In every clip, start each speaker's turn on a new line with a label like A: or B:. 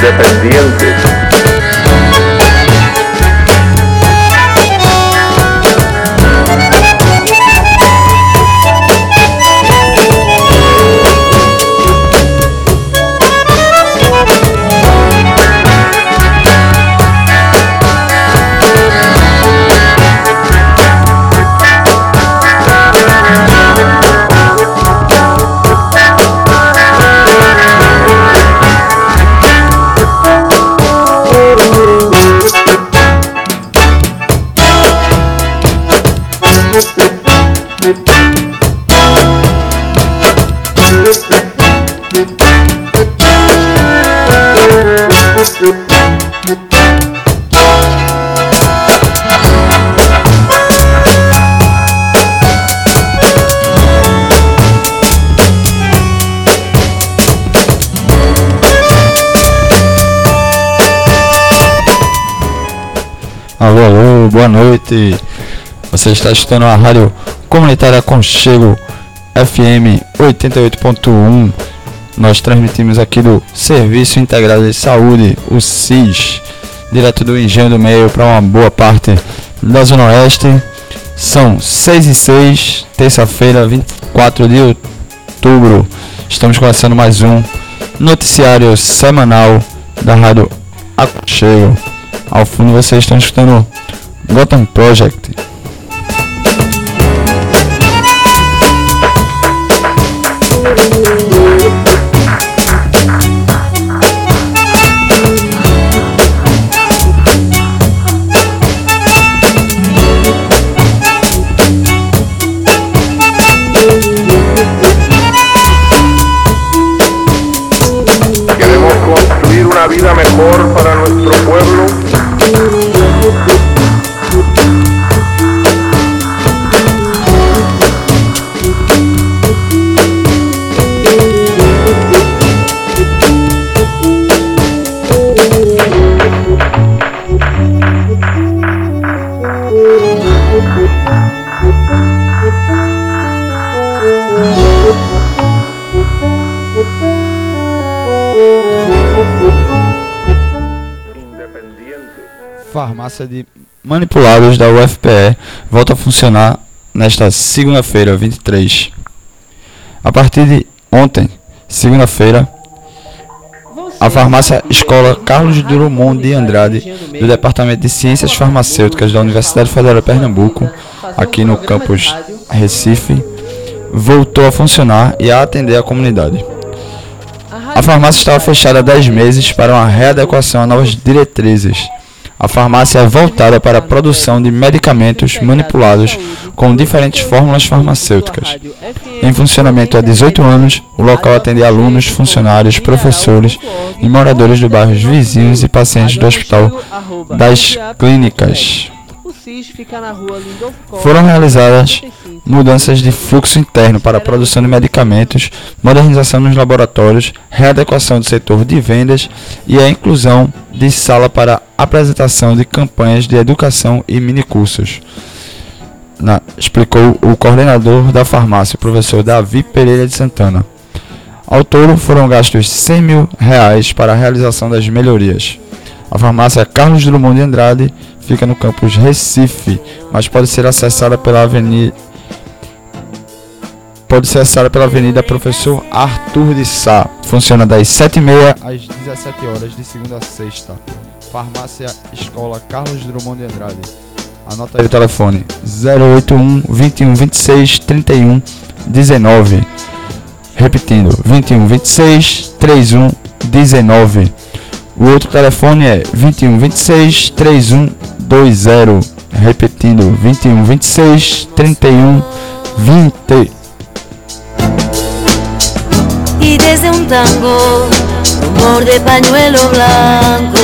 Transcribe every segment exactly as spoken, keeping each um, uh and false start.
A: independiente.
B: Alô, alô, boa noite. Você está escutando a Rádio Comunitária Aconchego F M oitenta e oito ponto um. Nós transmitimos aqui do Serviço Integrado de Saúde, o S I S, direto do Engenho do Meio para uma boa parte da Zona Oeste. São seis e seis, terça-feira, vinte e quatro de outubro. Estamos começando mais um noticiário semanal da Rádio Aconchego. Ao fundo vocês estão escutando Gotham Project.
A: Queremos construir una vida mejor para nuestro pueblo.
B: Farmácia de manipulados da U F P E volta a funcionar nesta segunda-feira, vinte e três. A partir de ontem, segunda-feira, a farmácia Escola Carlos Drummond de Andrade, do Departamento de Ciências Farmacêuticas da Universidade Federal de Pernambuco, aqui no campus Recife, voltou a funcionar e a atender a comunidade. A farmácia estava fechada há dez meses para uma readequação a novas diretrizes. A farmácia é voltada para a produção de medicamentos manipulados com diferentes fórmulas farmacêuticas. Em funcionamento há dezoito anos, o local atende alunos, funcionários, professores e moradores de bairros vizinhos e pacientes do Hospital das Clínicas. Foram realizadas mudanças de fluxo interno para a produção de medicamentos, modernização nos laboratórios, readequação do setor de vendas e a inclusão de sala para apresentação de campanhas de educação e minicursos, Na, explicou o coordenador da farmácia, o professor Davi Pereira de Santana. Ao todo, foram gastos cem mil reais para a realização das melhorias. A farmácia Carlos Drummond de Andrade fica no campus Recife, mas pode ser acessada pela avenida pode ser acessada pela Avenida Professor Arthur de Sá. Funciona das sete e meia às dezessete horas de segunda a sexta. Farmácia Escola Carlos Drummond de Andrade. Anota aí o telefone: zero oito um, vinte e um, vinte e seis, trinta e um, dezenove. Repetindo: vinte e um, vinte e seis, trinta e um, dezenove. O outro telefone é vinte e um, vinte e seis, trinta e um, vinte. Repetindo: vinte e um, vinte e seis, trinta e um, vinte.
C: Y desde un tango, rumor de pañuelo blanco.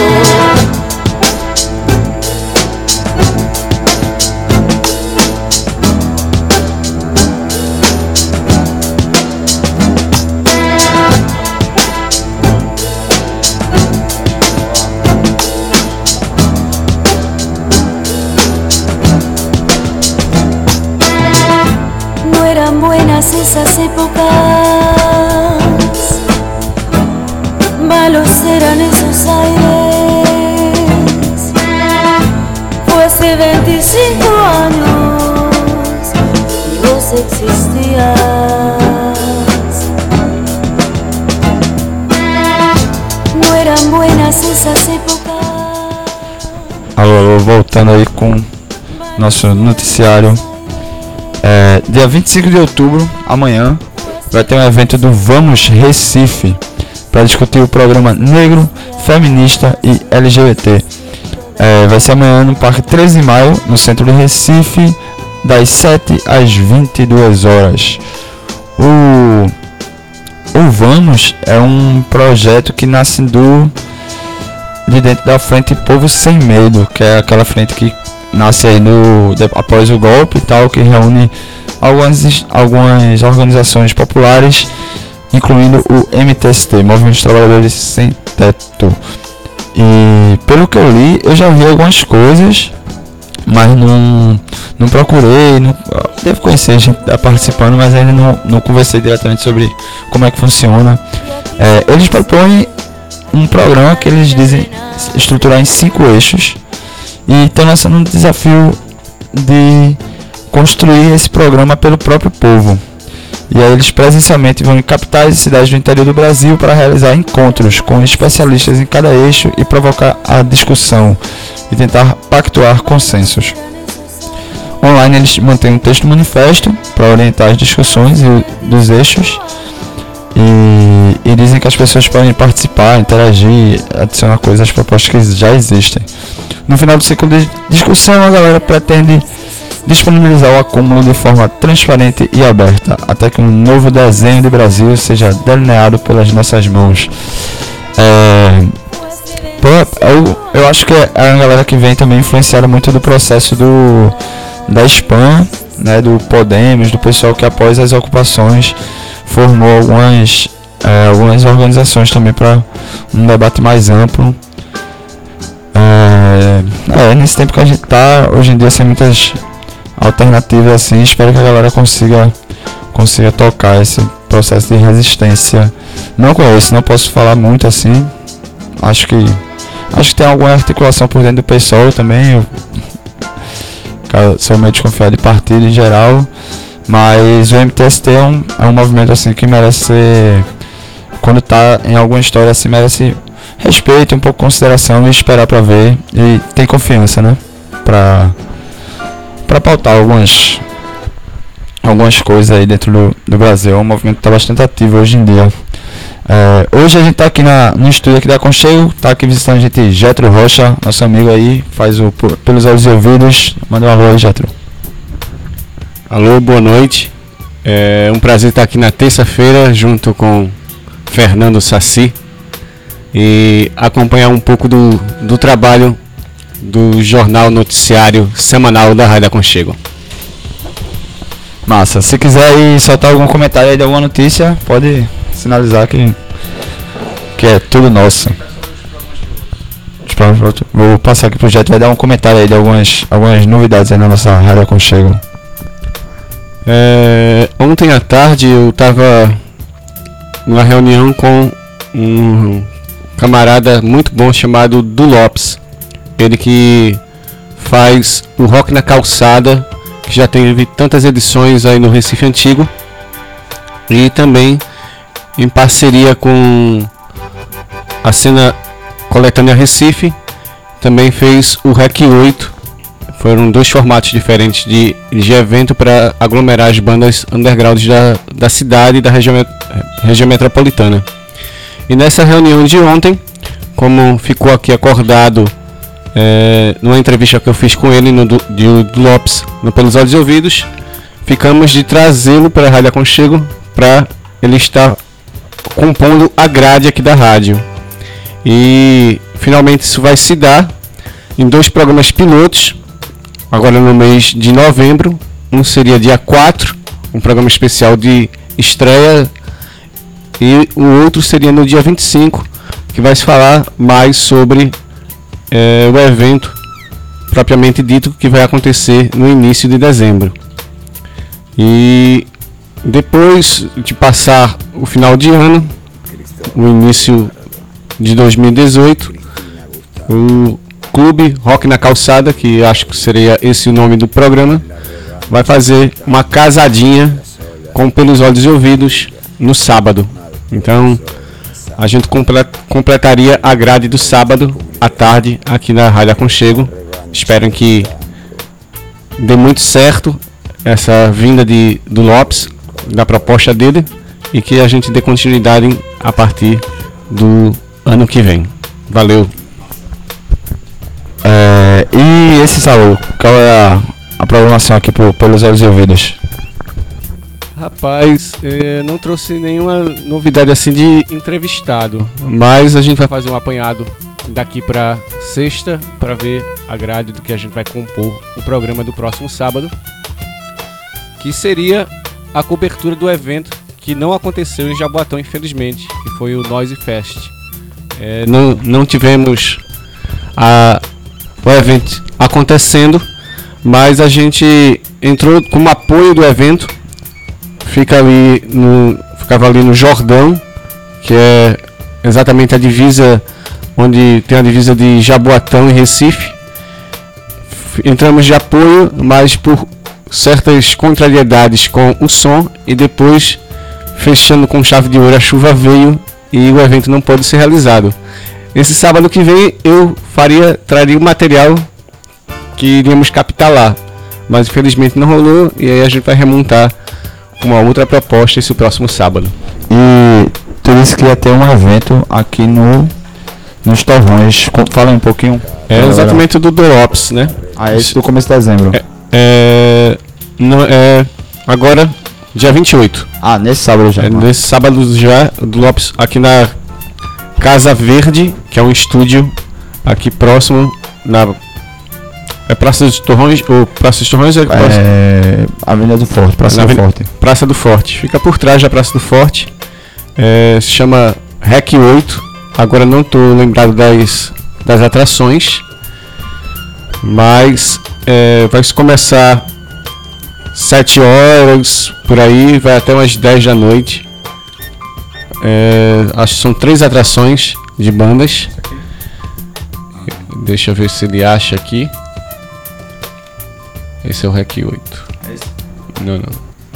C: No eran buenas esas épocas, malos serán esos aires. Fue hace veinticinco años y vos existías. No eran buenas esas épocas.
B: Alô, alô, voltando aí com nosso noticiário. É, dia vinte e cinco de outubro, amanhã, vai ter um evento do Vamos Recife para discutir o programa negro, feminista e L G B T. É, vai ser amanhã no Parque treze de maio, no centro de Recife, das sete às vinte e duas horas. O, o Vamos é um projeto que nasce do, de dentro da Frente Povo Sem Medo, que é aquela frente que nasce aí no, após o golpe e tal, que reúne algumas, algumas organizações populares, incluindo o M T S T, Movimento dos Trabalhadores Sem Teto. E pelo que eu li, eu já vi algumas coisas, mas não, não procurei, não, devo conhecer a gente tá participando, mas ainda não, não conversei diretamente sobre como é que funciona. É, eles propõem um programa que eles dizem estruturar em cinco eixos, e estão lançando um desafio de construir esse programa pelo próprio povo. E aí eles presencialmente vão em capitais e cidades do interior do Brasil para realizar encontros com especialistas em cada eixo e provocar a discussão e tentar pactuar consensos. Online eles mantêm um texto manifesto para orientar as discussões dos eixos e, e dizem que as pessoas podem participar, interagir, adicionar coisas às propostas que já existem. No final do ciclo de discussão, a galera pretende disponibilizar o acúmulo de forma transparente e aberta, até que um novo desenho de Brasil seja delineado pelas nossas mãos. É, pô, eu, eu acho que é a galera que vem também influenciada muito do processo do, da Spam, né, do Podemos, do pessoal que após as ocupações formou algumas, é, algumas organizações também para um debate mais amplo. É, é, nesse tempo que a gente tá, hoje em dia, sem muitas alternativas assim, espero que a galera consiga, consiga tocar esse processo de resistência. Não conheço, não posso falar muito assim, acho que acho que tem alguma articulação por dentro do P SOL também, eu, eu sou meio desconfiado de partido em geral, mas o M T S T é um, é um movimento assim que merece ser, quando tá em alguma história assim, merece respeito, um pouco de consideração e esperar pra ver, e tem confiança, né, pra, pra pautar algumas, algumas coisas aí dentro do, do Brasil. É um movimento que tá bastante ativo hoje em dia. É, hoje a gente tá aqui na, no estúdio aqui da Aconchego, tá aqui visitando a gente Getro Rocha, nosso amigo aí, faz o Pelos Olhos e Ouvidos. Manda um alô aí, Getro.
D: Alô, boa noite. É um prazer estar aqui na terça-feira junto com Fernando Saci e acompanhar um pouco do, do trabalho do jornal noticiário semanal da Rádio Aconchego.
B: Massa, se quiser aí soltar algum comentário aí de alguma notícia, pode sinalizar que, que é tudo nosso. Vou passar aqui pro Jeto, vai dar um comentário aí de algumas, algumas novidades aí na nossa Rádio Aconchego.
D: É, ontem à tarde eu estava numa reunião com um camarada muito bom chamado Du Lopes, ele que faz o Rock na Calçada, que já teve tantas edições aí no Recife Antigo, e também em parceria com a Cena Coletânea Recife, também fez o Rec oito. Foram dois formatos diferentes de, de evento para aglomerar as bandas undergrounds da, da cidade e da região, região metropolitana. E nessa reunião de ontem, como ficou aqui acordado é, numa entrevista que eu fiz com ele no do, de, do Lopes no Pelos Olhos e Ouvidos, ficamos de trazê-lo para a Rádio Aconchego para ele estar compondo a grade aqui da rádio. E finalmente isso vai se dar em dois programas pilotos, agora no mês de novembro. Um seria dia quatro, um programa especial de estreia, e o outro seria no dia vinte e cinco, que vai se falar mais sobre é, o evento propriamente dito, que vai acontecer no início de dezembro. E depois de passar o final de ano, o início de dois mil e dezoito, o Clube Rock na Calçada, que acho que seria esse o nome do programa, vai fazer uma casadinha com Pelos Olhos e Ouvidos no sábado. Então a gente completaria a grade do sábado à tarde aqui na Rádio Aconchego. Espero que dê muito certo essa vinda de, do Lopes, da proposta dele, e que a gente dê continuidade a partir do ano que vem. Valeu!
B: É, e esse sábado, qual é a, a programação aqui pro, pelos olhos e ouvidos?
D: Rapaz, é, não trouxe nenhuma novidade assim de entrevistado, mas a gente vai fazer um apanhado daqui para sexta para ver a grade do que a gente vai compor o programa do próximo sábado, que seria a cobertura do evento que não aconteceu em Jaboatão, infelizmente, que foi o Noise Fest. É, não, não tivemos a, o evento acontecendo, mas a gente entrou como apoio do evento. Fica ali no, ficava ali no Jordão, que é exatamente a divisa onde tem a divisa de Jaboatão e Recife. Entramos de apoio, mas por certas contrariedades com o som, e depois, fechando com chave de ouro, a chuva veio e o evento não pôde ser realizado. Esse sábado que vem eu faria, traria o material que iríamos captar lá, mas infelizmente não rolou, e aí a gente vai remontar uma outra proposta esse próximo sábado.
B: E tu disse que ia ter um evento aqui no nos Torrões. Fala um pouquinho.
D: É exatamente o do Lopes, né?
B: Ah, esse do começo de dezembro.
D: É, é, não, é agora, dia vinte e oito.
B: Ah, nesse sábado já.
D: É, nesse sábado já, do Lopes, aqui na Casa Verde, que é um estúdio aqui próximo, na é Praça dos Torrões, ou Praça dos Torrões é,
B: é Avenida do Forte, Praça do Forte.
D: Praça do Forte, fica por trás da Praça do Forte, é, se chama Rec oito, agora não estou lembrado das, das atrações, mas é, vai começar sete horas, por aí, vai até umas dez da noite, é, acho que são três atrações de bandas, deixa eu ver se ele acha aqui. Esse é o Rec oito. É esse? Não, não.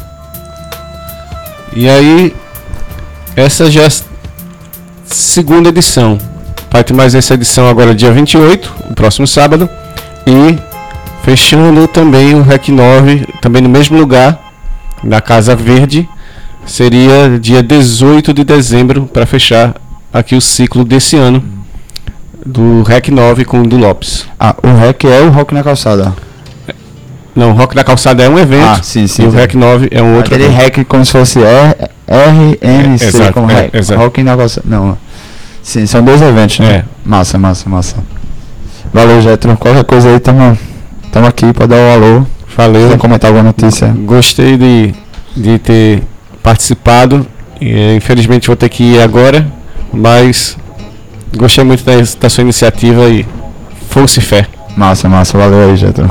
D: E aí, essa já é a segunda edição. Vai ter mais essa edição agora dia vinte e oito, no próximo sábado. E fechando também o Rec nove, também no mesmo lugar, na Casa Verde. Seria dia dezoito de dezembro, para fechar aqui o ciclo desse ano do Rec nove com o do Lopes.
B: Ah, o Rec é o Rock na Calçada.
D: Não, o Rock na Calçada é um evento,
B: ah, sim, sim,
D: e o
B: sim.
D: Rec nove é um outro
B: Aquele
D: evento.
B: Rec como se fosse R M C,
D: é, exato,
B: como
D: é,
B: Rec.
D: exato.
B: Rock na Calçada. Não, sim, são dois eventos, né?
D: É.
B: Massa, massa, massa. Valeu, Getro. Qualquer coisa aí, tamo, tamo aqui pra dar o alô.
D: Valeu.
B: Quer comentar alguma notícia?
D: Gostei de, de ter participado. E, infelizmente vou ter que ir agora, mas gostei muito da, da sua iniciativa e força e fé.
B: Massa, massa. Valeu aí, Getro.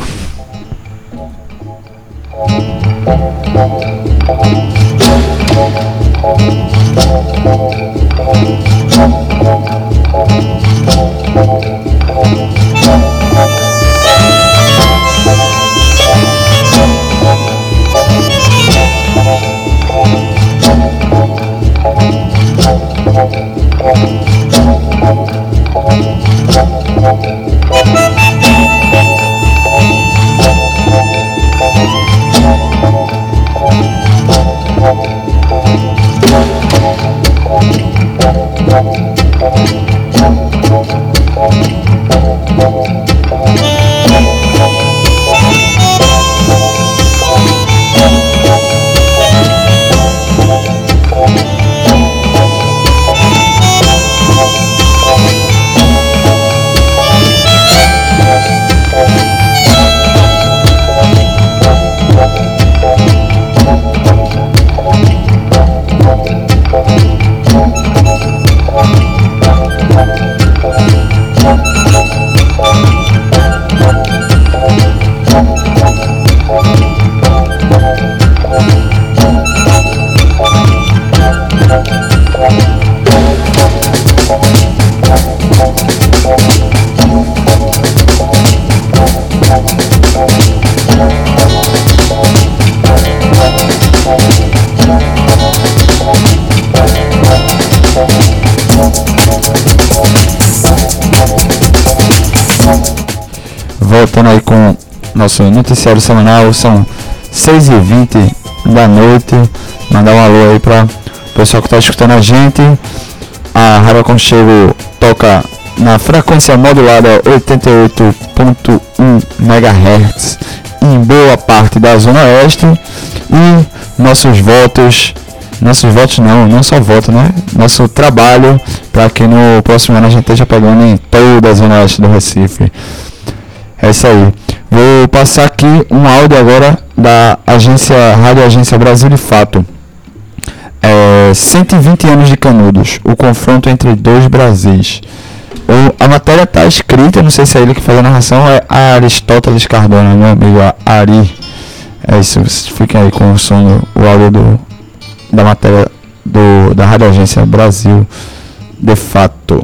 B: voltando aí com nosso noticiário semanal. São seis e vinte da noite. Mandar um alô aí para o pessoal que está escutando a gente. A Rádio Aconchego toca na frequência modulada oitenta e oito ponto um megahertz em boa parte da Zona Oeste. E nossos votos, nossos votos não, não só voto, né? Nosso trabalho para que no próximo ano a gente esteja pegando em toda a Zona Oeste do Recife. É isso aí. Vou passar aqui um áudio agora da agência Rádio Agência Brasil de Fato. É, cento e vinte anos de Canudos, o confronto entre dois Brasis. O, a matéria está escrita, não sei se é ele que faz a narração, é Aristóteles Cardona, meu amigo Ari. É isso, fiquem aí com o som, do, o áudio do, da matéria do, da Rádio Agência Brasil de Fato.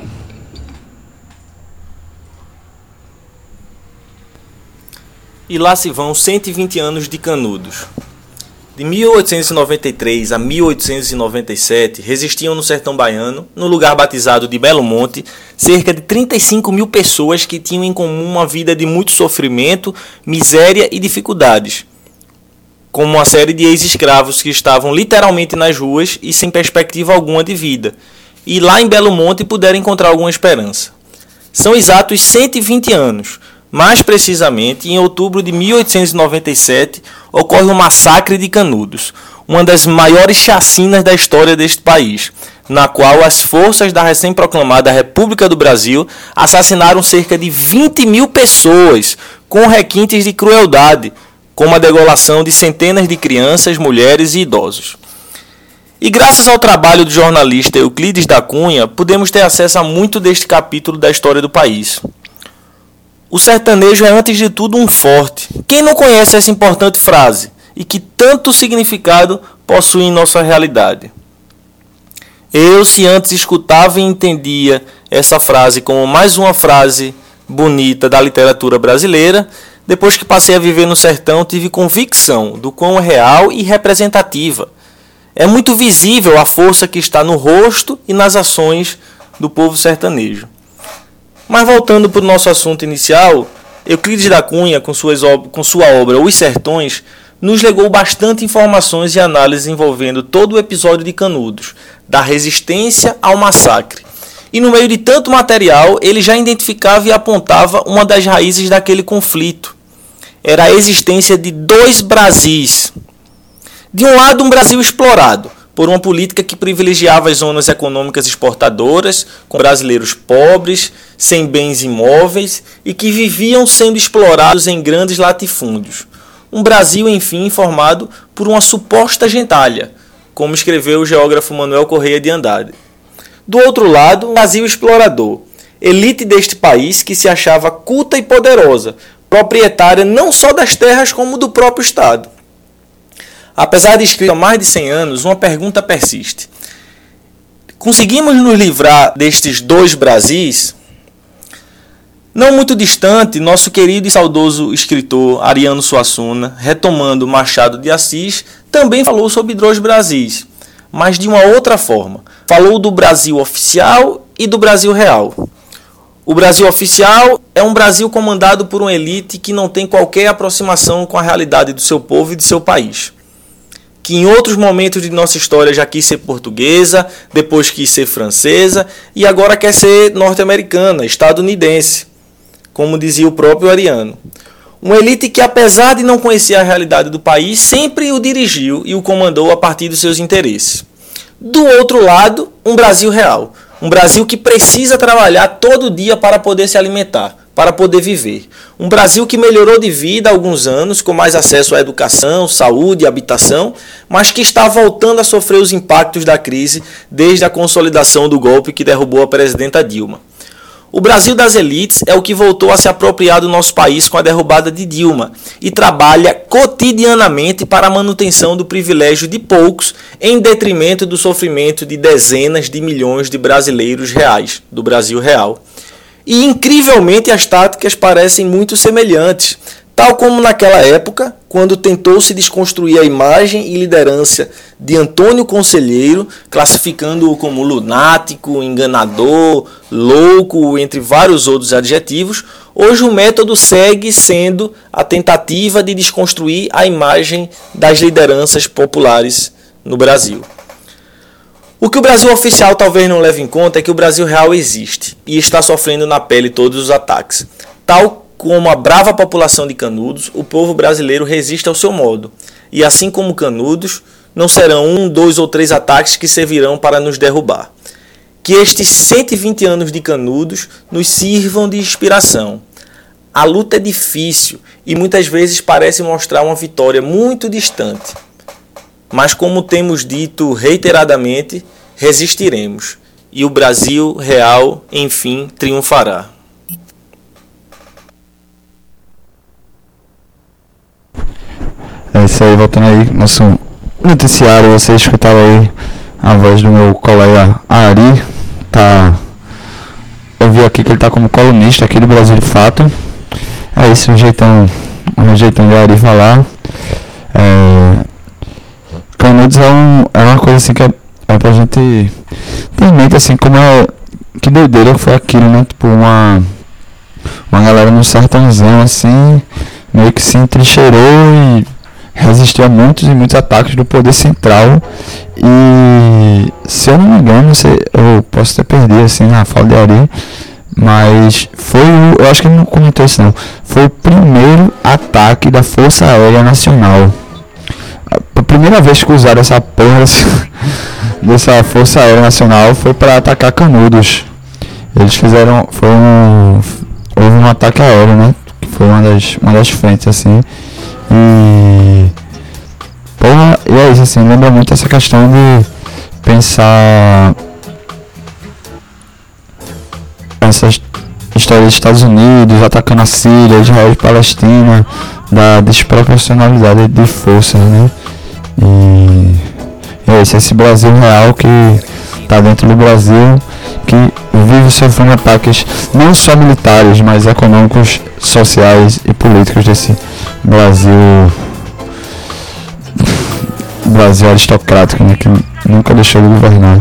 E: E lá se vão cento e vinte anos de Canudos. De mil oitocentos e noventa e três a mil oitocentos e noventa e sete, resistiam no sertão baiano, no lugar batizado de Belo Monte, cerca de trinta e cinco mil pessoas que tinham em comum uma vida de muito sofrimento, miséria e dificuldades, como uma série de ex-escravos que estavam literalmente nas ruas e sem perspectiva alguma de vida, e lá em Belo Monte puderam encontrar alguma esperança. São exatos cento e vinte anos. Mais precisamente, em outubro de mil oitocentos e noventa e sete, ocorre o Massacre de Canudos, uma das maiores chacinas da história deste país, na qual as forças da recém-proclamada República do Brasil assassinaram cerca de vinte mil pessoas, com requintes de crueldade, como a degolação de centenas de crianças, mulheres e idosos. E graças ao trabalho do jornalista Euclides da Cunha, podemos ter acesso a muito deste capítulo da história do país. O sertanejo é, antes de tudo, um forte. Quem não conhece essa importante frase e que tanto significado possui em nossa realidade? Eu, se antes escutava e entendia essa frase como mais uma frase bonita da literatura brasileira, depois que passei a viver no sertão, tive convicção do quão real e representativa. É muito visível a força que está no rosto e nas ações do povo sertanejo. Mas voltando para o nosso assunto inicial, Euclides da Cunha, com, suas ob- com sua obra Os Sertões, nos legou bastante informações e análises envolvendo todo o episódio de Canudos, da resistência ao massacre. E no meio de tanto material, ele já identificava e apontava uma das raízes daquele conflito. Era a existência de dois Brasis. De um lado, um Brasil explorado por uma política que privilegiava as zonas econômicas exportadoras, com brasileiros pobres, sem bens imóveis e que viviam sendo explorados em grandes latifúndios. Um Brasil, enfim, formado por uma suposta gentalha, como escreveu o geógrafo Manuel Correia de Andrade. Do outro lado, um Brasil explorador, elite deste país que se achava culta e poderosa, proprietária não só das terras como do próprio Estado. Apesar de escrito há mais de cem anos, uma pergunta persiste. Conseguimos nos livrar destes dois Brasis? Não muito distante, nosso querido e saudoso escritor Ariano Suassuna, retomando Machado de Assis, também falou sobre dois Brasis, mas de uma outra forma. Falou do Brasil oficial e do Brasil real. O Brasil oficial é um Brasil comandado por uma elite que não tem qualquer aproximação com a realidade do seu povo e de seu país, que em outros momentos de nossa história já quis ser portuguesa, depois quis ser francesa e agora quer ser norte-americana, estadunidense, como dizia o próprio Ariano. Uma elite que, apesar de não conhecer a realidade do país, sempre o dirigiu e o comandou a partir dos seus interesses. Do outro lado, um Brasil real. Um Brasil que precisa trabalhar todo dia para poder se alimentar, para poder viver. Um Brasil que melhorou de vida há alguns anos, com mais acesso à educação, saúde e habitação, mas que está voltando a sofrer os impactos da crise desde a consolidação do golpe que derrubou a presidenta Dilma. O Brasil das elites é o que voltou a se apropriar do nosso país com a derrubada de Dilma e trabalha cotidianamente para a manutenção do privilégio de poucos em detrimento do sofrimento de dezenas de milhões de brasileiros reais, do Brasil real. E, incrivelmente, as táticas parecem muito semelhantes, tal como naquela época, quando tentou-se desconstruir a imagem e liderança de Antônio Conselheiro, classificando-o como lunático, enganador, louco, entre vários outros adjetivos, Hoje o método segue sendo a tentativa de desconstruir a imagem das lideranças populares no Brasil. O que o Brasil oficial talvez não leve em conta é que o Brasil real existe e está sofrendo na pele todos os ataques. Tal como a brava população de Canudos, o povo brasileiro resiste ao seu modo. E assim como Canudos, não serão um, dois ou três ataques que servirão para nos derrubar. Que estes cento e vinte anos de Canudos nos sirvam de inspiração. A luta é difícil e muitas vezes parece mostrar uma vitória muito distante. Mas como temos dito reiteradamente, resistiremos. E o Brasil real, enfim, triunfará.
B: É isso aí, voltando aí, nosso noticiário, você escutava aí a voz do meu colega Ari, tá, eu vi aqui que ele tá como colunista aqui do Brasil de Fato. É isso, um jeitão, um jeitão de Ari falar. É, Canudos é, um, é uma coisa assim que é, é pra gente ter em mente assim, como é, que doideira que foi aquilo, né, tipo uma, uma galera no sertãozão assim, meio que se entrincheirou e resistiu a muitos e muitos ataques do poder central. E se eu não me engano, eu posso ter perdido assim na fala de Ari, mas foi o, eu acho que ele não comentou isso não, foi o primeiro ataque da Força Aérea Nacional. A primeira vez que usaram essa porra dessa Força Aérea Nacional foi para atacar Canudos. Eles fizeram, foi um, houve um ataque aéreo, né, que foi uma das, uma das frentes assim. E porra, e é isso assim, lembra muito essa questão de pensar essas histórias dos Estados Unidos atacando a Síria, Israel e Palestina, da desproporcionalidade de forças, né? E é isso, esse Brasil real que tá dentro do Brasil, que vive sofrendo ataques não só militares, mas econômicos, sociais e políticos desse Brasil Brasil aristocrático, né, que nunca deixou de governar.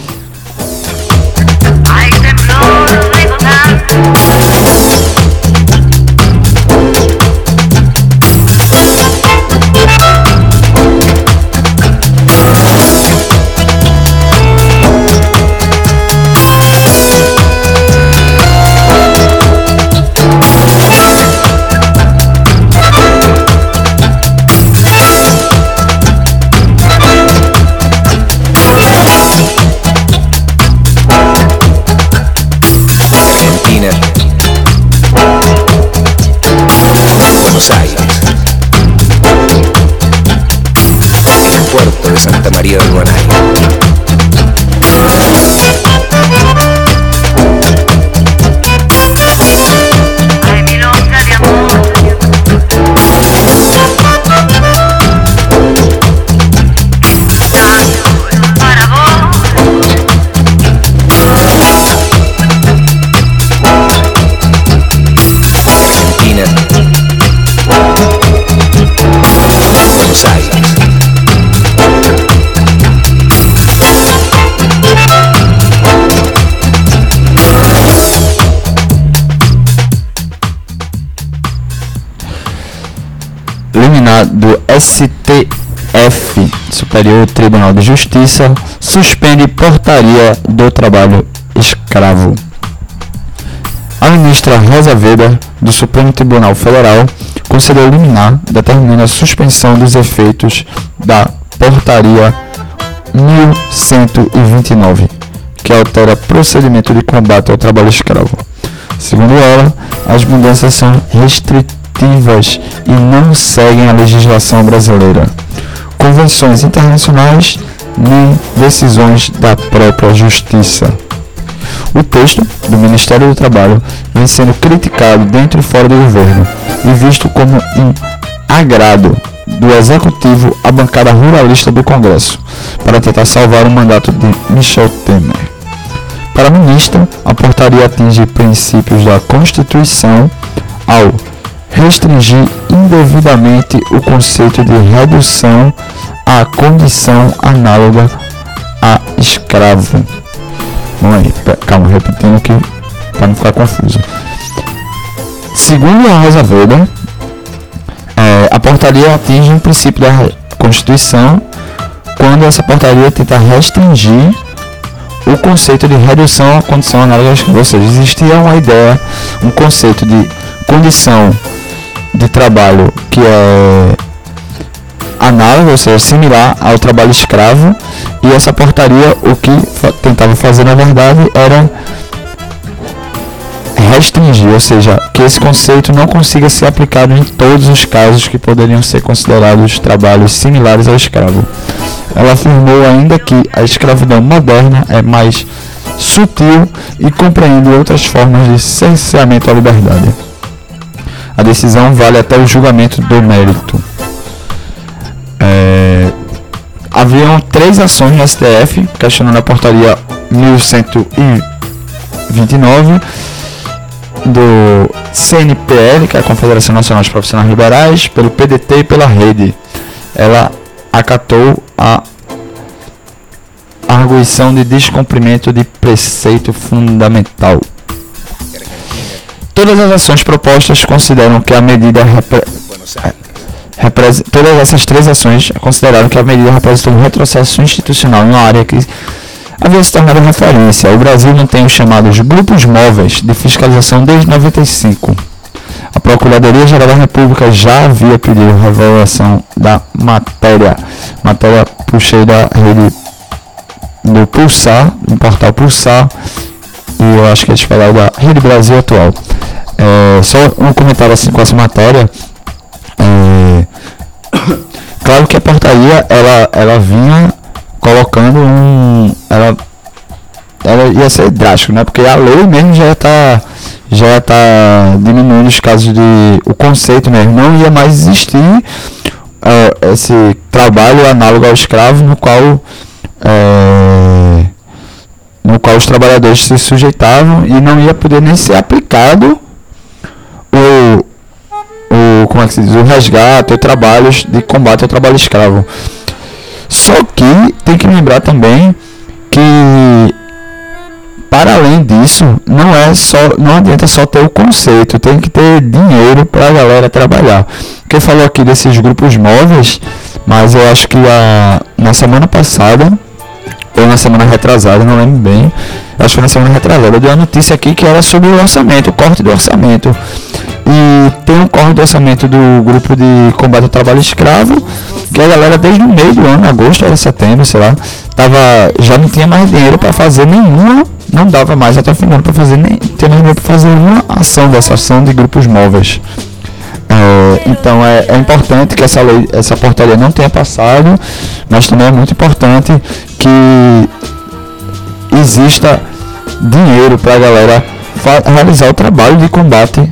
F: Santa María del Guanay. Ay, milonga de amor. Para vos. Argentina. Buenos Aires.
B: Do S T F, Superior Tribunal de Justiça, suspende portaria do trabalho escravo. A ministra Rosa Weber, do Supremo Tribunal Federal, concedeu liminar determinando a suspensão dos efeitos da portaria mil cento e vinte e nove, que altera procedimento de combate ao trabalho escravo. Segundo ela, as mudanças são restritivas e não seguem a legislação brasileira, convenções internacionais nem decisões da própria Justiça. O texto do Ministério do Trabalho vem sendo criticado dentro e fora do governo e visto como um agrado do Executivo à bancada ruralista do Congresso para tentar salvar o mandato de Michel Temer. Para a ministra, a portaria atinge princípios da Constituição ao restringir indevidamente o conceito de redução à condição análoga a escravo. Vamos aí, calma, repetindo aqui para não ficar confuso. Segundo a Rosa Weber, é, a portaria atinge um princípio da Constituição quando essa portaria tenta restringir o conceito de redução à condição análoga, ou seja, existia uma ideia, um conceito de condição de trabalho que é análogo, ou seja, similar ao trabalho escravo, e essa portaria o que fa- tentava fazer na verdade era restringir, ou seja, que esse conceito não consiga ser aplicado em todos os casos que poderiam ser considerados trabalhos similares ao escravo. Ela afirmou ainda que a escravidão moderna é mais sutil e compreende outras formas de cerceamento à liberdade. A decisão vale até o julgamento do mérito. É... Haviam três ações no S T F questionando a portaria mil cento e vinte e nove do C N P L, que é a Confederação Nacional dos Profissionais Liberais, pelo P D T e pela Rede. Ela acatou a arguição de descumprimento de preceito fundamental. Todas as ações propostas consideram que a medida repre... repre... todas essas três ações consideraram que a medida representou um retrocesso institucional em uma área que havia se tornado referência. O Brasil não tem os chamados grupos móveis de fiscalização desde noventa e cinco. A Procuradoria-Geral da República já havia pedido revelação da matéria. Matéria puxei da rede do Pulsar, do portal Pulsar, e eu acho que eles falaram da Rede Brasil Atual. É, só um comentário assim com essa matéria. É, claro que a portaria ela, ela vinha colocando um. Ela, ela ia ser drástico, né? Porque a lei mesmo já está já tá diminuindo os casos de. O conceito mesmo. Não ia mais existir uh, esse trabalho análogo ao escravo no qual. É, no qual os trabalhadores se sujeitavam e não ia poder nem ser aplicado o, o, como é que se diz, o resgate ou trabalhos de combate ao trabalho escravo. Só que tem que lembrar também que, para além disso, não é só, não adianta só ter o conceito, tem que ter dinheiro para a galera trabalhar. Quem falou aqui desses grupos móveis, mas eu acho que a, na semana passada ou na semana retrasada, não lembro bem, acho que na semana retrasada, eu dei uma notícia aqui que era sobre o orçamento, o corte do orçamento. E tem um corte do orçamento do grupo de combate ao trabalho escravo, que a galera desde o meio do ano, agosto ou setembro, sei lá, tava, já não tinha mais dinheiro para fazer nenhuma, não dava mais até o final para fazer nem, tinha mais dinheiro para fazer uma ação dessa ação de grupos móveis. É, então é, é importante que essa lei, essa portaria não tenha passado, mas também é muito importante que exista dinheiro para a galera realizar o trabalho de combate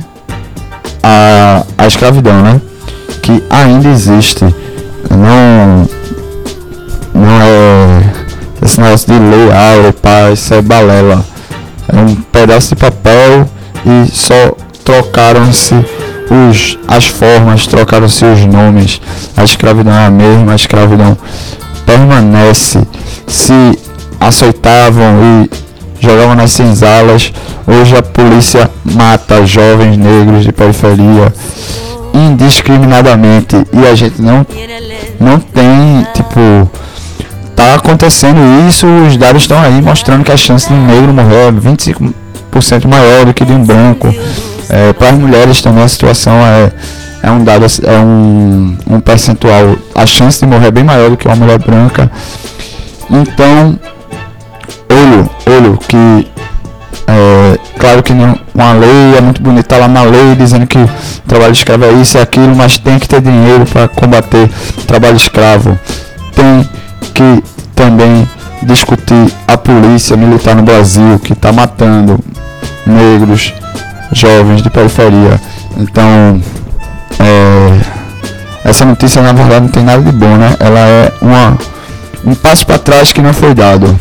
B: à, à escravidão, né? Que ainda existe. Não, não é esse negócio de lei áurea, pá, isso é balela. É um pedaço de papel e só trocaram-se os, as formas, trocaram-se os nomes. A escravidão é a mesma, a escravidão permanece. Se açoitavam e jogavam nas senzalas, hoje a polícia mata jovens negros de periferia indiscriminadamente e a gente não, não tem, tipo, tá acontecendo isso, os dados estão aí mostrando que a chance de um negro morrer é vinte e cinco por cento maior do que de um branco. É, para as mulheres também a situação é, é um dado, é um, um percentual, a chance de morrer é bem maior do que uma mulher branca. Então, olho, olho que é, claro que não, uma lei é muito bonita, tá lá na lei dizendo que o trabalho escravo é isso e aquilo, mas tem que ter dinheiro para combater o trabalho escravo. Tem que também discutir a polícia militar no Brasil, que está matando negros, jovens de periferia. Então, é, essa notícia na verdade não tem nada de bom, né? Ela é uma, um passo para trás que não foi dado.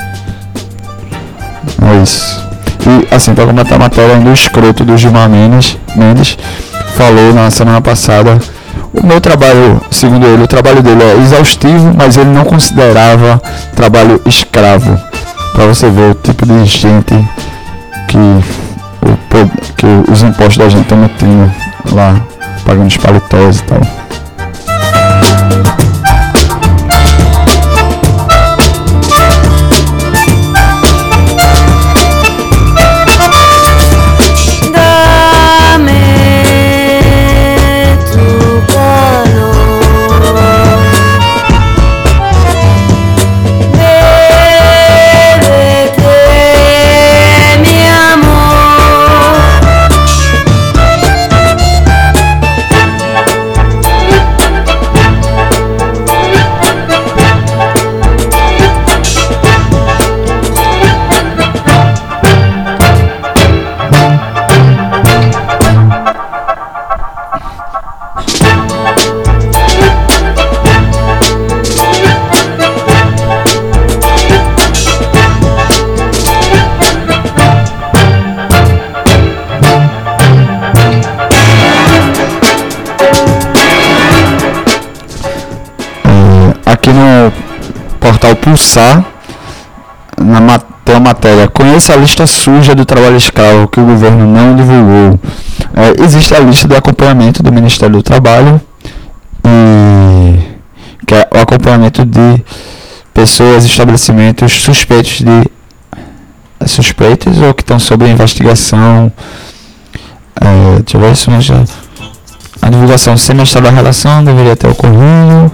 B: É isso. E assim, para completar a matéria, ainda o escroto do Gilmar Mendes, Mendes falou na semana passada: o meu trabalho, segundo ele, o trabalho dele é exaustivo, mas ele não considerava trabalho escravo. Para você ver o tipo de gente que, o, que os impostos da gente estão metendo lá, pagando os paletós e tal. Aqui no portal Pulsar, na mat- tem a matéria: conheça a lista suja do trabalho escravo que o governo não divulgou. É, existe a lista de acompanhamento do Ministério do Trabalho, e, que é o acompanhamento de pessoas e estabelecimentos suspeitos de suspeitos ou que estão sob investigação. É, deixa eu ver se já. A divulgação semestral da relação deveria ter ocorrido.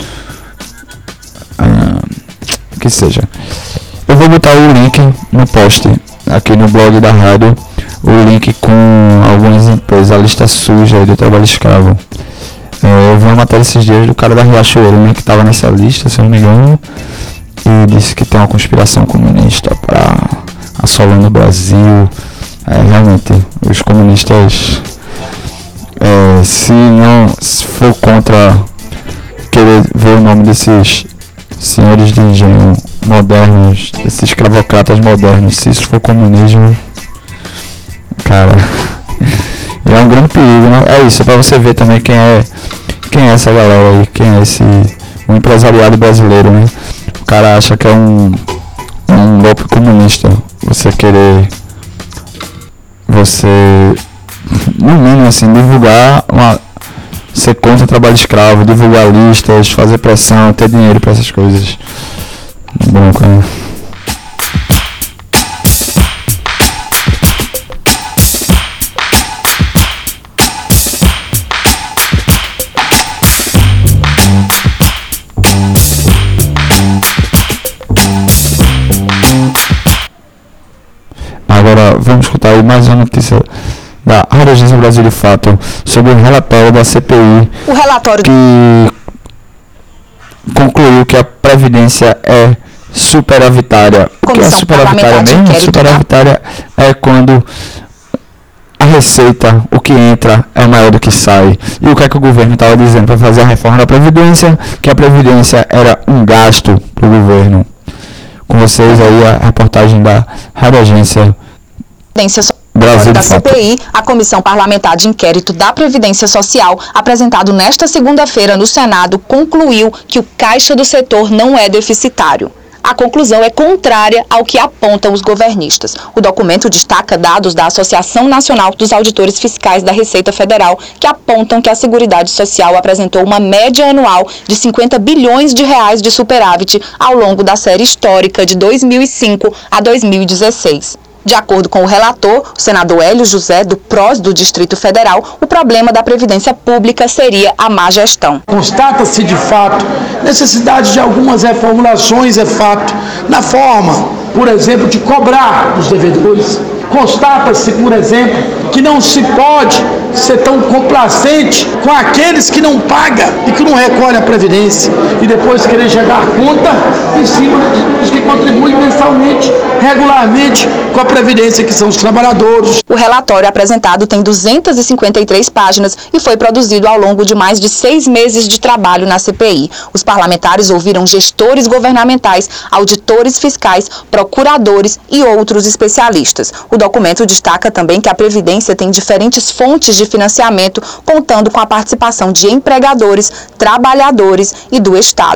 B: Ah, que seja. Eu vou botar o link no post aqui no blog da rádio, o link com algumas empresas, a lista suja aí do trabalho escravo. É, eu vi uma matéria esses dias do cara da Riachuelo, né, que estava nessa lista, se eu não me engano, e disse que tem uma conspiração comunista para assolando o Brasil. É, realmente, os comunistas, é, se não se for contra querer ver o nome desses senhores de engenho modernos, esses escravocratas modernos, se isso for comunismo, cara, é um grande perigo, né? É isso, é pra você ver também quem é quem é essa galera aí, quem é esse o empresariado brasileiro, né? O cara acha que é um um golpe comunista, você querer você no mínimo assim divulgar uma, ser contra o trabalho escravo, divulgar listas, fazer pressão, ter dinheiro para essas coisas. Bronca, né? Agora vamos escutar aí mais uma notícia da Rádio Agência Brasil de Fato sobre o relatório da C P I,
G: o relatório
B: que concluiu que a Previdência é superavitária. O que é superavitária mesmo? Superavitária é quando a receita, o que entra, é maior do que sai. E o que é que o governo estava dizendo para fazer a reforma da Previdência? Que a Previdência era um gasto para o governo. Com vocês aí a reportagem da Rádio Agência Brasil
G: da
B: de Fato.
G: C P I, a Comissão Parlamentar de Inquérito da Previdência Social, apresentado nesta segunda-feira no Senado, concluiu que o caixa do setor não é deficitário. A conclusão é contrária ao que apontam os governistas. O documento destaca dados da Associação Nacional dos Auditores Fiscais da Receita Federal, que apontam que a Seguridade Social apresentou uma média anual de cinquenta bilhões de reais de superávit ao longo da série histórica de dois mil e cinco a dois mil e dezesseis. De acordo com o relator, o senador Hélio José, do P R O S do Distrito Federal, o problema da Previdência Pública seria a má gestão.
H: Constata-se de fato necessidade de algumas reformulações, é fato, na forma, por exemplo, de cobrar dos devedores. Constata-se, por exemplo, que não se pode ser tão complacente com aqueles que não pagam e que não recolhem a Previdência e depois querer jogar a conta em cima dos que contribuem mensalmente, regularmente com a Previdência, que são os trabalhadores.
G: O relatório apresentado tem duzentas e cinquenta e três páginas e foi produzido ao longo de mais de seis meses de trabalho na C P I. Os parlamentares ouviram gestores governamentais, auditores fiscais, procuradores e outros especialistas. O documento destaca também que a Previdência tem diferentes fontes de financiamento, contando com a participação de empregadores, trabalhadores e do Estado.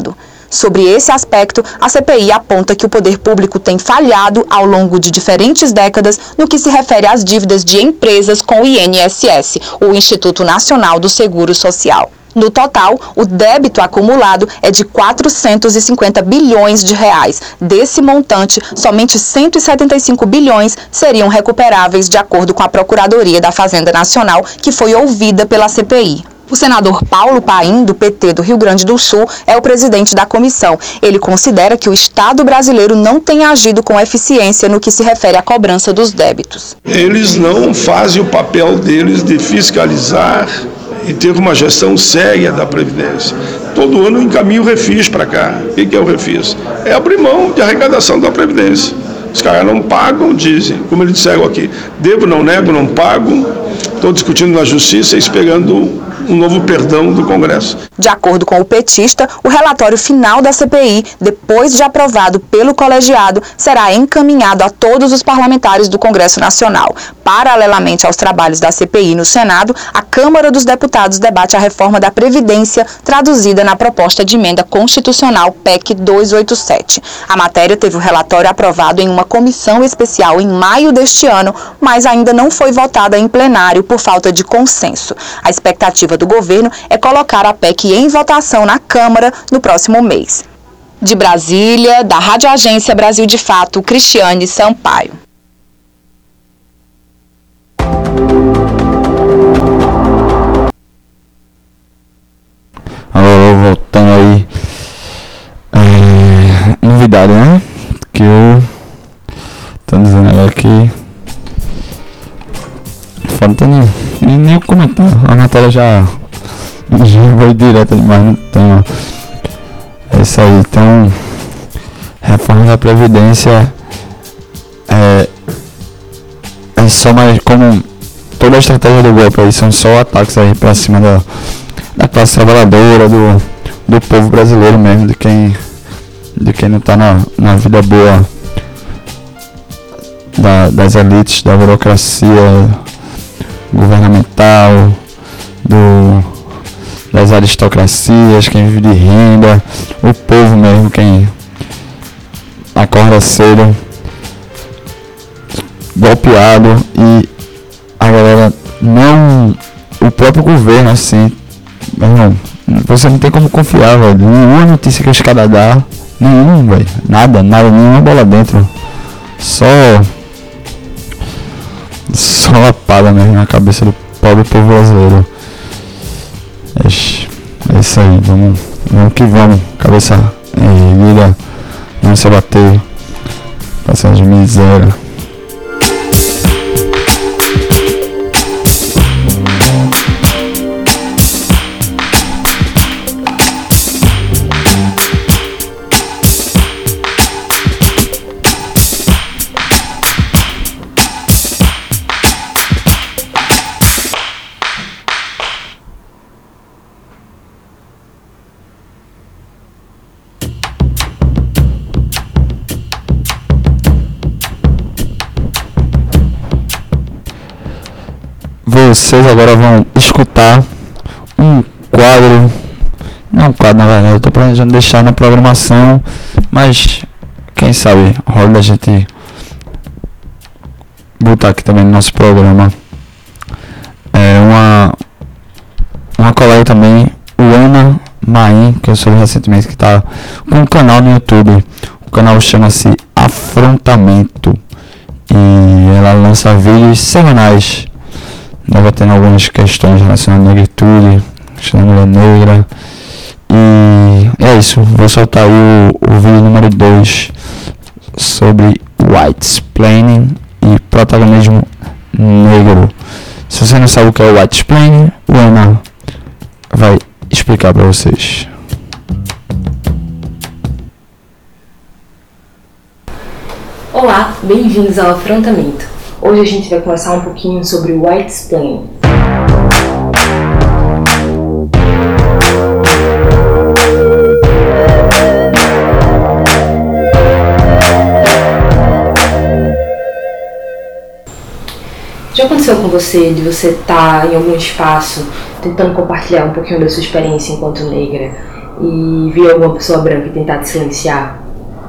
G: Sobre esse aspecto, a C P I aponta que o poder público tem falhado ao longo de diferentes décadas no que se refere às dívidas de empresas com o I N S S, o Instituto Nacional do Seguro Social. No total, o débito acumulado é de quatrocentos e cinquenta bilhões de reais. Desse montante, somente cento e setenta e cinco bilhões seriam recuperáveis, de acordo com a Procuradoria da Fazenda Nacional, que foi ouvida pela C P I. O senador Paulo Paim, do P T do Rio Grande do Sul, é o presidente da comissão. Ele considera que o Estado brasileiro não tem agido com eficiência no que se refere à cobrança dos débitos.
I: Eles não fazem o papel deles de fiscalizar e ter uma gestão séria da Previdência. Todo ano encaminha o refis para cá. O que é o refis? É abrir mão de arrecadação da Previdência. Os caras não pagam, dizem, como eles disseram aqui, devo, não nego, não pago, estou discutindo na Justiça e esperando um novo perdão do Congresso.
G: De acordo com o petista, o relatório final da C P I, depois de aprovado pelo colegiado, será encaminhado a todos os parlamentares do Congresso Nacional. Paralelamente aos trabalhos da C P I no Senado, a Câmara dos Deputados debate a reforma da Previdência, traduzida na proposta de emenda constitucional P E C duzentos e oitenta e sete. A matéria teve o relatório aprovado em uma comissão especial em maio deste ano, mas ainda não foi votada em plenário por falta de consenso. A expectativa do governo é colocar a P E C em votação na Câmara no próximo mês. De Brasília, da Rádio Agência Brasil de Fato, Cristiane Sampaio.
B: Alô, voltando aí. É, novidade, né? Que eu tô dizendo agora que falta nem, nem, nem o comentário. A matéria já, já foi direta demais, não tem. É isso aí. Então, reforma da Previdência é, é só mais como toda a estratégia do golpe aí, são só ataques aí pra cima da, da classe trabalhadora, do, do povo brasileiro mesmo, de quem, de quem não tá na, na vida boa, da, das elites, da burocracia governamental, do, das aristocracias, quem vive de renda, o povo mesmo, quem acorda cedo, golpeado, e a galera não, o próprio governo, assim, não, você não tem como confiar, velho, nenhuma notícia que os caras dão, nenhum, velho, nada, nada, nenhuma bola dentro, só só lapada mesmo na cabeça do pobre povo brasileiro. É, é isso aí, vamos, vamos que vamos, cabeça erguida, não se abater, passar de miséria. Vocês agora vão escutar um quadro, não um quadro na verdade, eu tô planejando deixar na programação, mas quem sabe rola da gente botar aqui também no nosso programa. É uma uma colega também, o Ana Maim, que eu soube recentemente, que tá com um canal no YouTube. O canal chama-se Afrontamento e ela lança vídeos semanais debatendo algumas questões relacionadas à negritude, questão da mulher negra. E é isso, vou soltar aí o, o vídeo número dois sobre whitesplaining e protagonismo negro. Se você não sabe o que é o whitesplaining, o Ana vai explicar para vocês.
J: Olá, bem-vindos ao Afrontamento. Hoje a gente vai conversar um pouquinho sobre o whitesplaining. Já aconteceu com você de você estar em algum espaço tentando compartilhar um pouquinho da sua experiência enquanto negra e vir alguma pessoa branca e tentar te silenciar,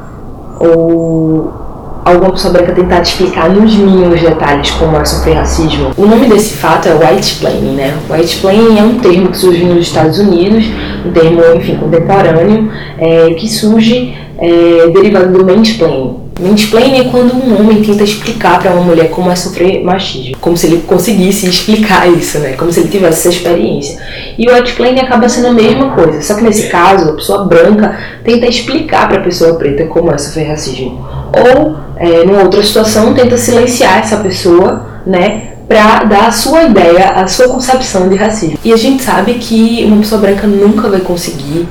J: ou alguma pessoa branca tentar te explicar nos mínimos detalhes como é sofrer racismo. O nome desse fato é whiteplaining, né? Whiteplaining é um termo que surge nos Estados Unidos, um termo, enfim, contemporâneo, é, que surge é, derivado do mansplaining. Mansplaining é quando um homem tenta explicar para uma mulher como é sofrer machismo, como se ele conseguisse explicar isso, né? Como se ele tivesse essa experiência. E o whiteplaining acaba sendo a mesma coisa, só que nesse caso a pessoa branca tenta explicar para a pessoa preta como é sofrer racismo. Ou, é, numa outra situação, tenta silenciar essa pessoa, né, para dar a sua ideia, a sua concepção de racismo. E a gente sabe que uma pessoa branca nunca vai conseguir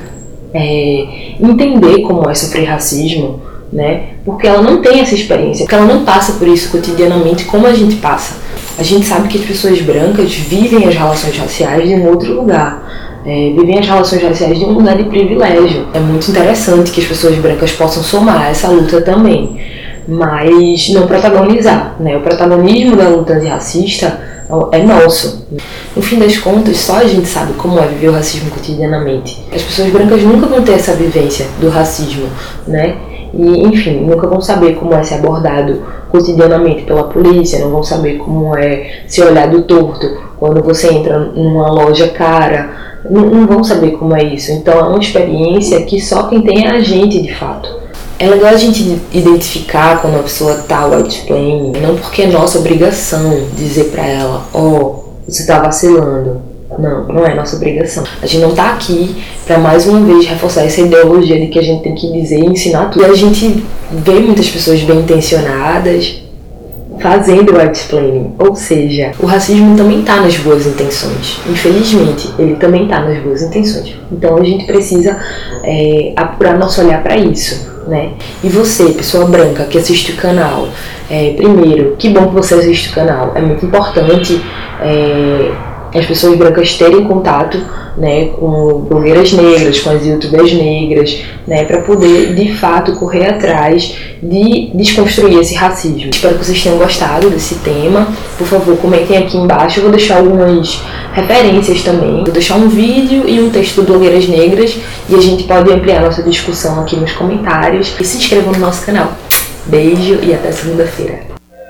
J: é, entender como é sofrer racismo, né, porque ela não tem essa experiência, porque ela não passa por isso cotidianamente como a gente passa. A gente sabe que as pessoas brancas vivem as relações raciais de um outro lugar. É, vivem as relações raciais de um lugar de privilégio. É muito interessante que as pessoas brancas possam somar essa luta também, mas não protagonizar, né? O protagonismo da luta antirracista é nosso. No fim das contas, só a gente sabe como é viver o racismo cotidianamente. As pessoas brancas nunca vão ter essa vivência do racismo, né? E, enfim, nunca vão saber como é ser abordado cotidianamente pela polícia, não vão saber como é ser olhado torto quando você entra numa loja cara. Não, não vão saber como é isso. Então é uma experiência que só quem tem é a gente de fato. É legal a gente identificar quando a pessoa tá whiteplaining, não porque é nossa obrigação dizer pra ela, ó, oh, você tá vacilando. Não, não é nossa obrigação. A gente não tá aqui pra mais uma vez reforçar essa ideologia de que a gente tem que dizer e ensinar tudo. E a gente vê muitas pessoas bem intencionadas fazendo whiteplaining, ou seja, o racismo também está nas boas intenções. Infelizmente, ele também está nas boas intenções. Então a gente precisa é, apurar nosso olhar para isso, né? E você, pessoa branca que assiste o canal, é, primeiro, que bom que você assiste o canal. É muito importante é, as pessoas brancas terem contato, né, com blogueiras negras, com as youtubers negras, né, para poder de fato correr atrás de desconstruir esse racismo. Espero que vocês tenham gostado desse tema. Por favor, comentem aqui embaixo. Eu vou deixar algumas referências também. Vou deixar um vídeo e um texto do Blogueiras Negras e a gente pode ampliar nossa discussão aqui nos comentários. E se inscrevam no nosso canal. Beijo e até segunda-feira.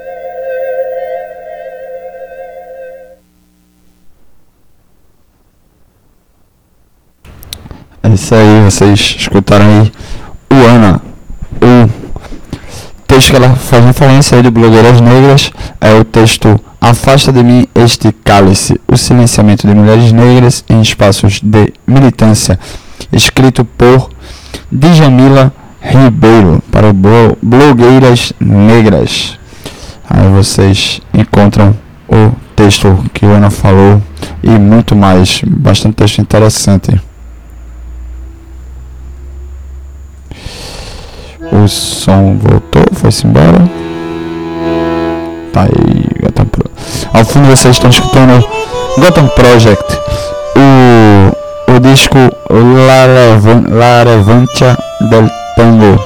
B: É isso aí, vocês escutaram aí o Ana, o texto que ela faz referência aí de Blogueiras Negras, é o texto Afasta de mim este cálice, o silenciamento de mulheres negras em espaços de militância, escrito por Djamila Ribeiro, para o Blogueiras Negras. Aí vocês encontram o texto que o Ana falou e muito mais, bastante texto interessante. O som voltou, foi-se embora. Tá aí, Gotham Pro. Ao fundo vocês estão escutando Gotham Project, o, o disco La, Revan, La Revancha del Tango.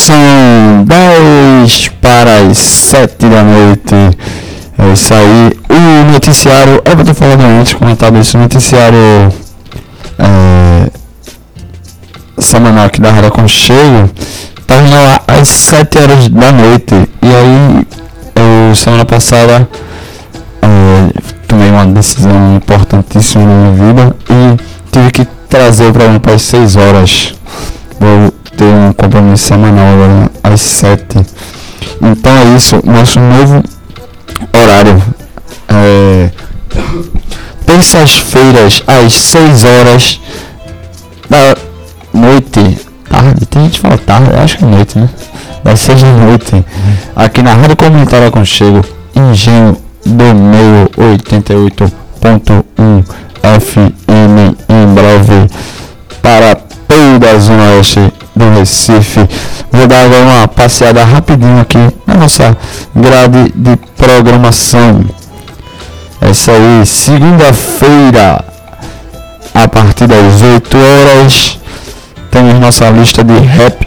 B: São dez para as sete da noite. É isso aí. O noticiário, eu vou ter falado antes, comentado isso, o noticiário é, semanal aqui da Rádio Aconchego tá indo lá às sete horas da noite. E aí, eu, semana passada, é, tomei uma decisão importantíssima na minha vida e tive que trazer o programa para as seis horas. Vou ter um compromisso semanal agora às sete. Então é isso, nosso novo horário. É, terças-feiras às seis horas da noite. Tarde, tem gente que fala tarde, eu acho que é noite, né? Das seis da noite. Aqui na Rádio Comunitária Aconchego, Engenho do Meio oitenta e oito ponto um F M, em breve para toda a Zona Oeste do Recife. Vou dar agora uma passeada rapidinho aqui na nossa grade de programação. É isso aí, segunda-feira, a partir das oito horas, temos nossa lista de rap.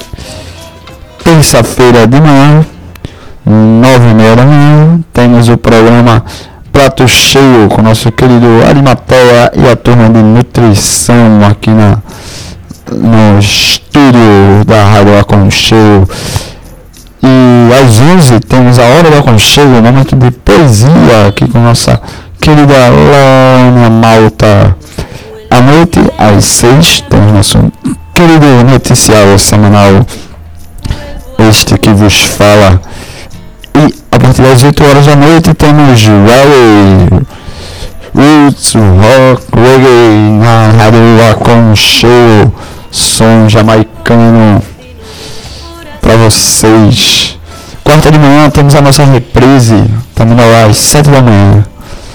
B: Terça-feira de manhã, nove e meia da manhã, temos o programa Prato Cheio com nosso querido Arimatea e a turma de nutrição aqui na, no estúdio da Rádio Aconchego. E às onze temos a Hora do Aconchego, um momento de poesia aqui com nossa querida Lana Malta. À noite, às seis, temos nosso querido noticiário semanal, este que vos fala. E a partir das oito horas da noite temos Reggae, Roots, Rock, Reggae na Rádio Aconchego, som jamaicano para vocês. Quarta de manhã temos a nossa reprise, estamos lá às sete da manhã.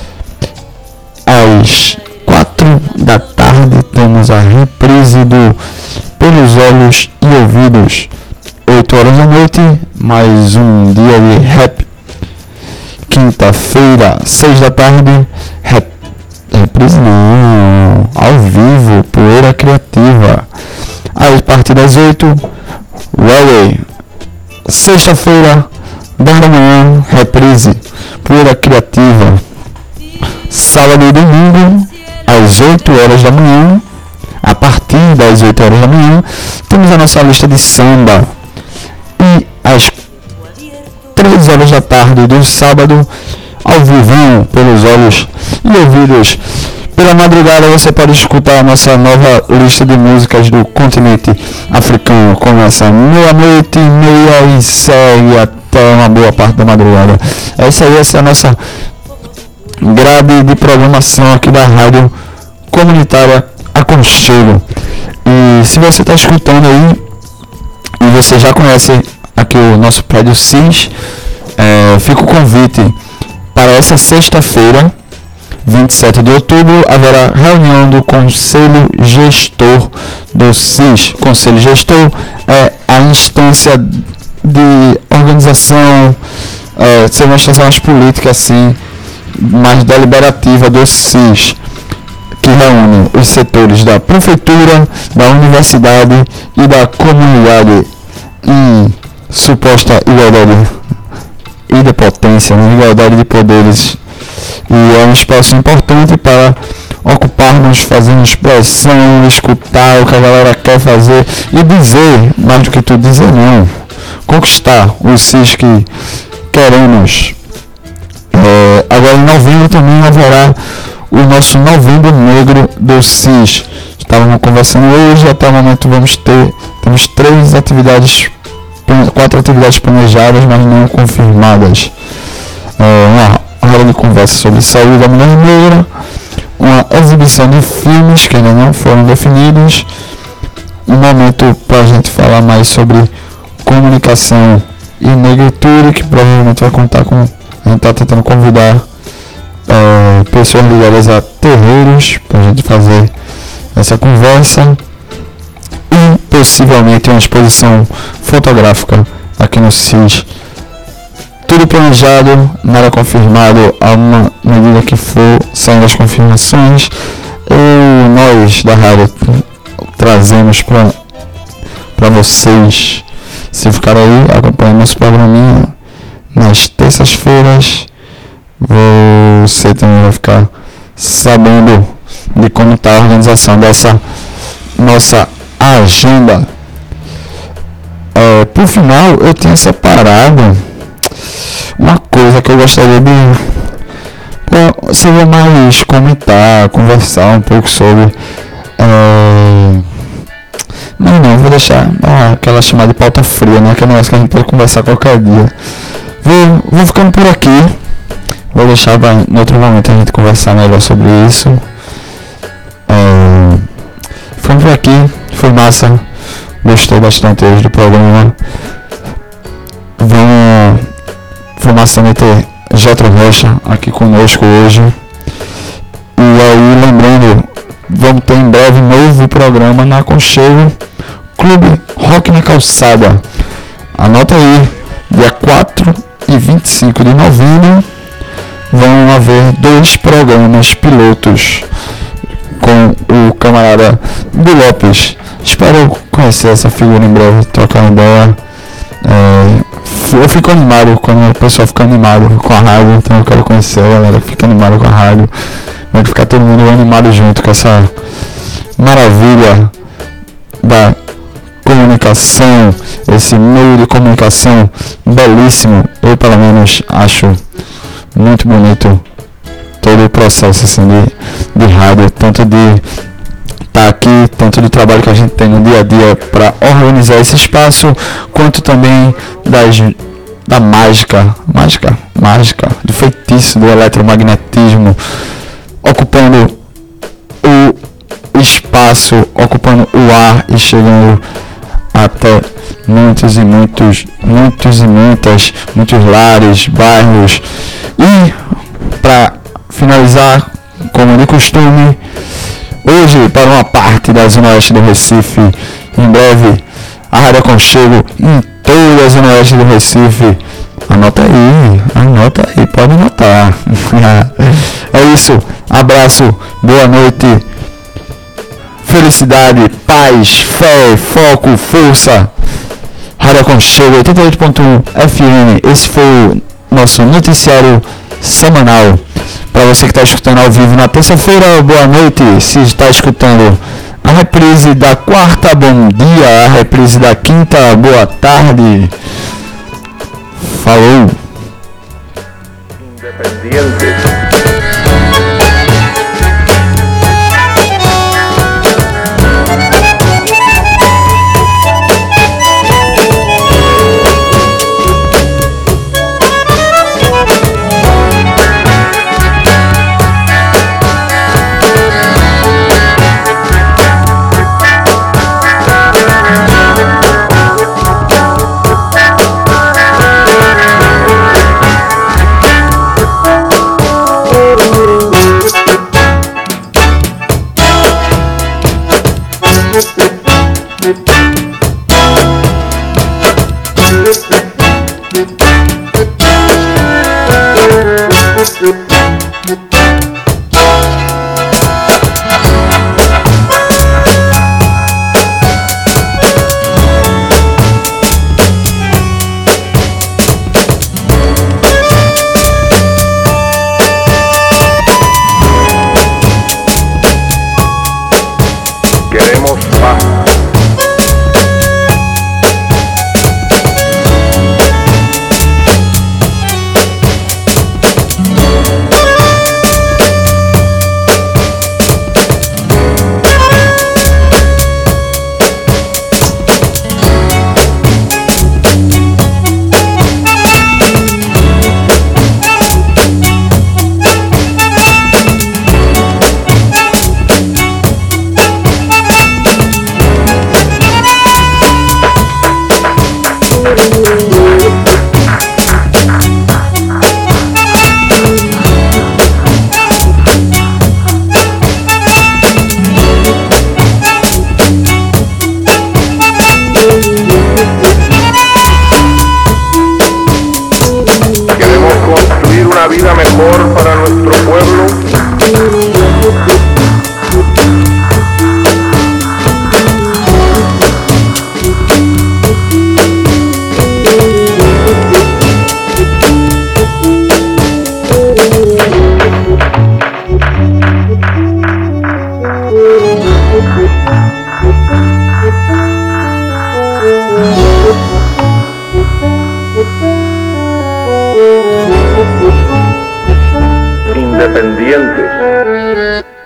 B: Às quatro da tarde temos a reprise do Pelos Olhos e Ouvidos. oito horas da noite, mais um dia de rap. Quinta-feira, seis da tarde, rap. Reprise não, ao vivo, Poeira Criativa. A partir das oito, Reggae. Sexta-feira, dez da manhã, reprise, Poeira Criativa. Sábado e domingo, às oito horas da manhã, a partir das oito horas da manhã, temos a nossa lista de samba. E às três horas da tarde do sábado, ao vivo, Pelos Olhos e Ouvidos. Pela madrugada você pode escutar a nossa nova lista de músicas do continente africano. Começa meia-noite, meia e segue até uma boa parte da madrugada. Essa aí essa é a nossa grade de programação aqui da Rádio Comunitária Aconchego. E se você está escutando aí e você já conhece aqui o nosso prédio C I S, é, fica o convite para essa sexta-feira, vinte e sete de outubro, haverá reunião do Conselho Gestor do C I S. Conselho Gestor é a instância de organização, é, ser uma instância mais política, assim, mais deliberativa do C I S, que reúne os setores da prefeitura, da universidade e da comunidade em suposta igualdade e de potência, né? Igualdade de poderes. E é um espaço importante para ocuparmos, fazermos pressão, escutar o que a galera quer fazer e dizer, mais do que tudo dizer não, conquistar o C I S que queremos. É, agora em novembro também haverá o nosso Novembro Negro do C I S. Estávamos conversando hoje, até o momento vamos ter, temos três atividades, quatro atividades planejadas, mas não confirmadas. É, uma roda de conversa sobre saúde da mulher negra, uma exibição de filmes que ainda não foram definidos, um momento para a gente falar mais sobre comunicação e negritude, que provavelmente vai contar com, a gente está tentando convidar é, pessoas ligadas a terreiros para a gente fazer essa conversa, e possivelmente uma exposição fotográfica aqui no C I S. Tudo planejado, nada confirmado, a uma medida que for saindo as confirmações, e nós da rádio trazemos para vocês. se ficar aí, acompanhe nosso programinha nas terças-feiras. Você também vai ficar sabendo de como está a organização dessa nossa agenda. É, por final, eu tinha separado uma coisa que eu gostaria de seria mais comentar, conversar um pouco sobre. É, mas não, vou deixar ah, aquela chamada de pauta fria, né? Que é um negócio que a gente pode conversar qualquer dia. Vou, vou ficando por aqui. Vou deixar para em outro momento a gente conversar melhor sobre isso. É, ficando por aqui, foi massa. Gostei bastante hoje do programa. Vamos. Foi massa ter Getro Rocha aqui conosco hoje. E aí, lembrando, vamos ter em breve novo programa na Aconchego Clube Rock na Calçada. Anota aí, dia quatro e vinte e cinco de novembro vão haver dois programas pilotos com o camarada do Lopes. Espero conhecer essa figura em breve, trocar ideia. É, eu fico animado quando o pessoal fica animado com a rádio, então eu quero conhecer a galera que fica animada com a rádio. Vai ficar todo mundo animado junto com essa maravilha da comunicação, esse meio de comunicação belíssimo. Eu pelo menos acho muito bonito todo o processo assim, de, de rádio, tanto de estar aqui, tanto do trabalho que a gente tem no dia a dia para organizar esse espaço, quanto também das, da mágica, mágica, mágica, do feitiço do eletromagnetismo, ocupando o espaço, ocupando o ar e chegando até muitos e muitos, muitos e muitas, muitos lares, bairros. E para finalizar, como de costume, hoje para uma parte da Zona Oeste do Recife, em breve a Rádio Aconchego em toda a Zona Oeste do Recife. Anota aí, anota aí, pode anotar. É isso, abraço, boa noite, felicidade, paz, fé, foco, força. Rádio Aconchego oitenta e oito ponto um F M, esse foi o nosso noticiário semanal. Para você que está escutando ao vivo na terça-feira, boa noite. Se está escutando a reprise da quarta, bom dia. A reprise da quinta, boa tarde. Falou.
A: Independiente. Queremos paz. independientes.